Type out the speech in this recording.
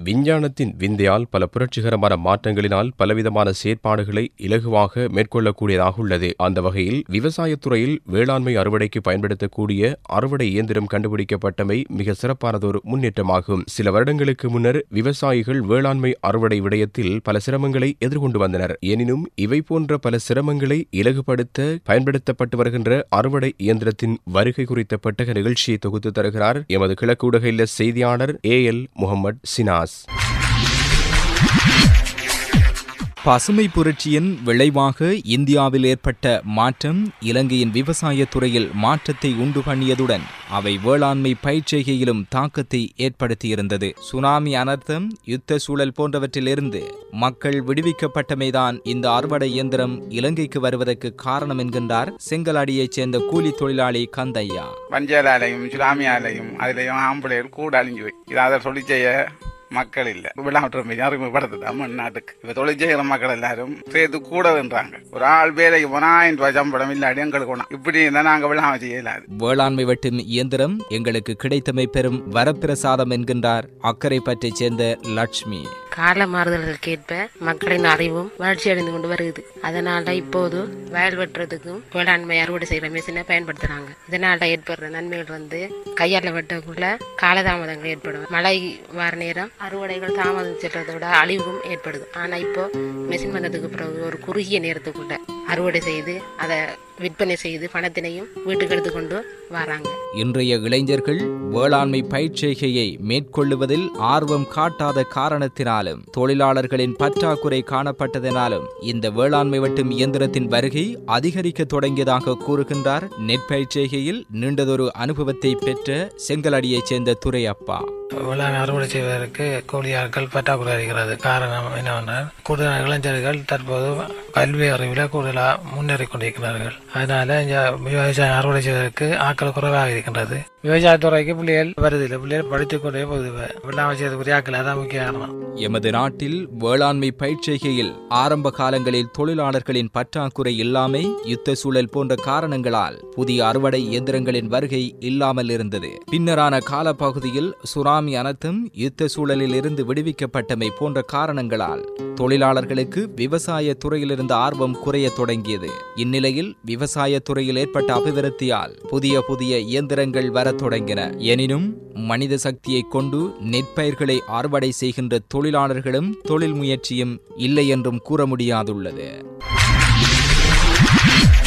விஞ்ஞானத்தின் விந்தையால் பல புரட்சிகரமான மாற்றங்களினால் பலவிதமான செயற்பாடுகளை இலகுவாக மேற்கொள்ளக்கூடியதாக உள்ளது. அந்த வகையில் விவசாயத்துறையில் வேளாண்மை அறுவடைக்கு பயன்படுத்தக்கூடிய அறுவடை இயந்திரம் கண்டுபிடிக்கப்பட்டமை மிக சிறப்பானதொரு முன்னேற்றமாகும். சில வருடங்களுக்கு முன்னர் விவசாயிகள் வேளாண்மை அறுவடை விடயத்தில் பல சிரமங்களை எதிர்கொண்டு வந்தனர். எனினும் இவை போன்ற பல சிரமங்களை இலகுபடுத்த பயன்படுத்தப்பட்டு வருகின்ற அறுவடை இயந்திரத்தின் வருகை குறித்த பெட்டக நிகழ்ச்சியை தொகுத்து தருகிறார் எமது கிழக்கு ஊடக இல்ல செய்தியாளர் AL முகமது சினாஸ். பசுமை புரட்சியின் விளைவாக இந்தியாவில் ஏற்பட்ட மாற்றம் இலங்கையின் விவசாயத் துறையில் மாற்றத்தை உண்டு பண்ணியதுடன் அவை வேளாண்மை பயிர்ச்செய்கையிலும் தாக்கத்தை ஏற்படுத்தியிருந்தது. சுனாமி அனர்த்தம், யுத்த சூழல் போன்றவற்றிலிருந்து மக்கள் விடுவிக்கப்பட்டமைதான் இந்த அறுவடை இயந்திரம் இலங்கைக்கு வருவதற்கு காரணம் என்கின்றார் செங்கலாடியைச் சேர்ந்த கூலி தொழிலாளி கந்தையா. பஞ்சலாலையும் சுனாமியாலையும் அதிலையும் ஆம்பளையர் கூட அழிஞ்சு போய் இதை சொல்லி செய்ய மக்கள் இல்ல விளையாட்டு அறிமுகப்படுத்துதான் நாட்டுக்கு. இப்ப தொழில் செய்கிற மக்கள் எல்லாரும் சேர்த்து கூடன்றாங்க. ஒரு ஆள் வேலைக்கு போனா 1000 ரூபாய் சம்பளம் இல்லாடி எங்களுக்கு இப்படி இருந்தா நாங்க விளையாம செய்யலாது. வேளாண்மை வெட்டும் இயந்திரம் எங்களுக்கு கிடைத்தமை பெரும் வரப்பிரசாதம் என்கின்றார் அக்கரைப்பற்றைச் சேர்ந்த லட்சுமி. கால மாறுதல்களுக்கு ஏற்ப மக்களின் அறிவும் வளர்ச்சி அடைந்து கொண்டு வருகிறது. அதனால இப்போது வயல் வெட்டுறதுக்கும் வேளாண்மை அறுவடை செய்யற மிஷினை பயன்படுத்துறாங்க. இதனால ஏற்படுற நன்மைகள் கையால வெட்டக்குள்ள காலதாமதங்கள் ஏற்படும். மழை வார நேரம் அறுவடைகள் தாமதம் செல்றதோட அழிவும் ஏற்படுது. ஆனா இப்போ மெஷின் வந்ததுக்கு பிறகு ஒரு குறுகிய நேரத்துக்குள்ள அறுவடை செய்து அதை விற்பனை செய்து பணத்தினையும் வீட்டுக்கு எடுத்துக்கொண்டு வராங்க. இன்றைய இளைஞர்கள் வேளாண்மை பயிர்ச்செய்கையை மேற்கொள்ளுவதில் ஆர்வம் காட்டாத காரணத்தினாலும் தொழிலாளர்களின் பற்றாக்குறை காணப்பட்டதனாலும் இந்த வேளாண்மை வெட்டும் இயந்திரத்தின் வருகை அதிகரிக்க தொடங்கியதாக கூறுகின்றார் நெற்பயிர்ச்செய்கையில் நீண்டதொரு அனுபவத்தை பெற்ற செங்கலடியைச் சேர்ந்த துரையப்பா. வேளாண் அறுவடை செய்வதற்கு கூலியாட்கள் பற்றாக்குறை இருக்கிறது. காரணம் என்னவென்றால் கூடுதலான இளைஞர்கள் தற்போது கல்வி அறிவில் கூடுதலாக முன்னேறி கொண்டிருக்கிறார்கள். அதனால விவசாயம் அறுவடை செய்வதற்கு ஆட்கள் குறைவாக இருக்கின்றது. விவசாயத்துறைக்கு பிள்ளைகள் வருதில்லை. பிள்ளைகள் படித்துக் கொண்டே போகுது. வேளாண் செய்யக்கூடிய ஆட்கள் அதான் முக்கிய காரணம். எமது நாட்டில் வேளாண்மை பயிர்ச்செய்கையில் ஆரம்ப காலங்களில் தொழிலாளர்களின் பற்றாக்குறை இல்லாமை, யுத்த சூழல் போன்ற காரணங்களால் புதிய அறுவடை இயந்திரங்களின் வருகை இல்லாமல் இருந்தது. பின்னரான காலப்பகுதியில் சுனாமி அனர்த்தம், யுத்த சூழலில் இருந்து விடுவிக்கப்பட்டமை போன்ற காரணங்களால் தொழிலாளர்களுக்கு விவசாய துறையில் இருந்த ஆர்வம் குறைய தொடங்கியது. இந்நிலையில் விவசாய துறையில் ஏற்பட்ட அபிவிருத்தியால் புதிய புதிய இயந்திரங்கள் வர தொடங்கின. எனினும் மனித சக்தியை கொண்டு நெற்பயிர்களை அறுவடை செய்கின்ற தொழிலாளர்களும் தொழில் முயற்சியும் இல்லை என்றும் கூற முடியாதுள்ளது.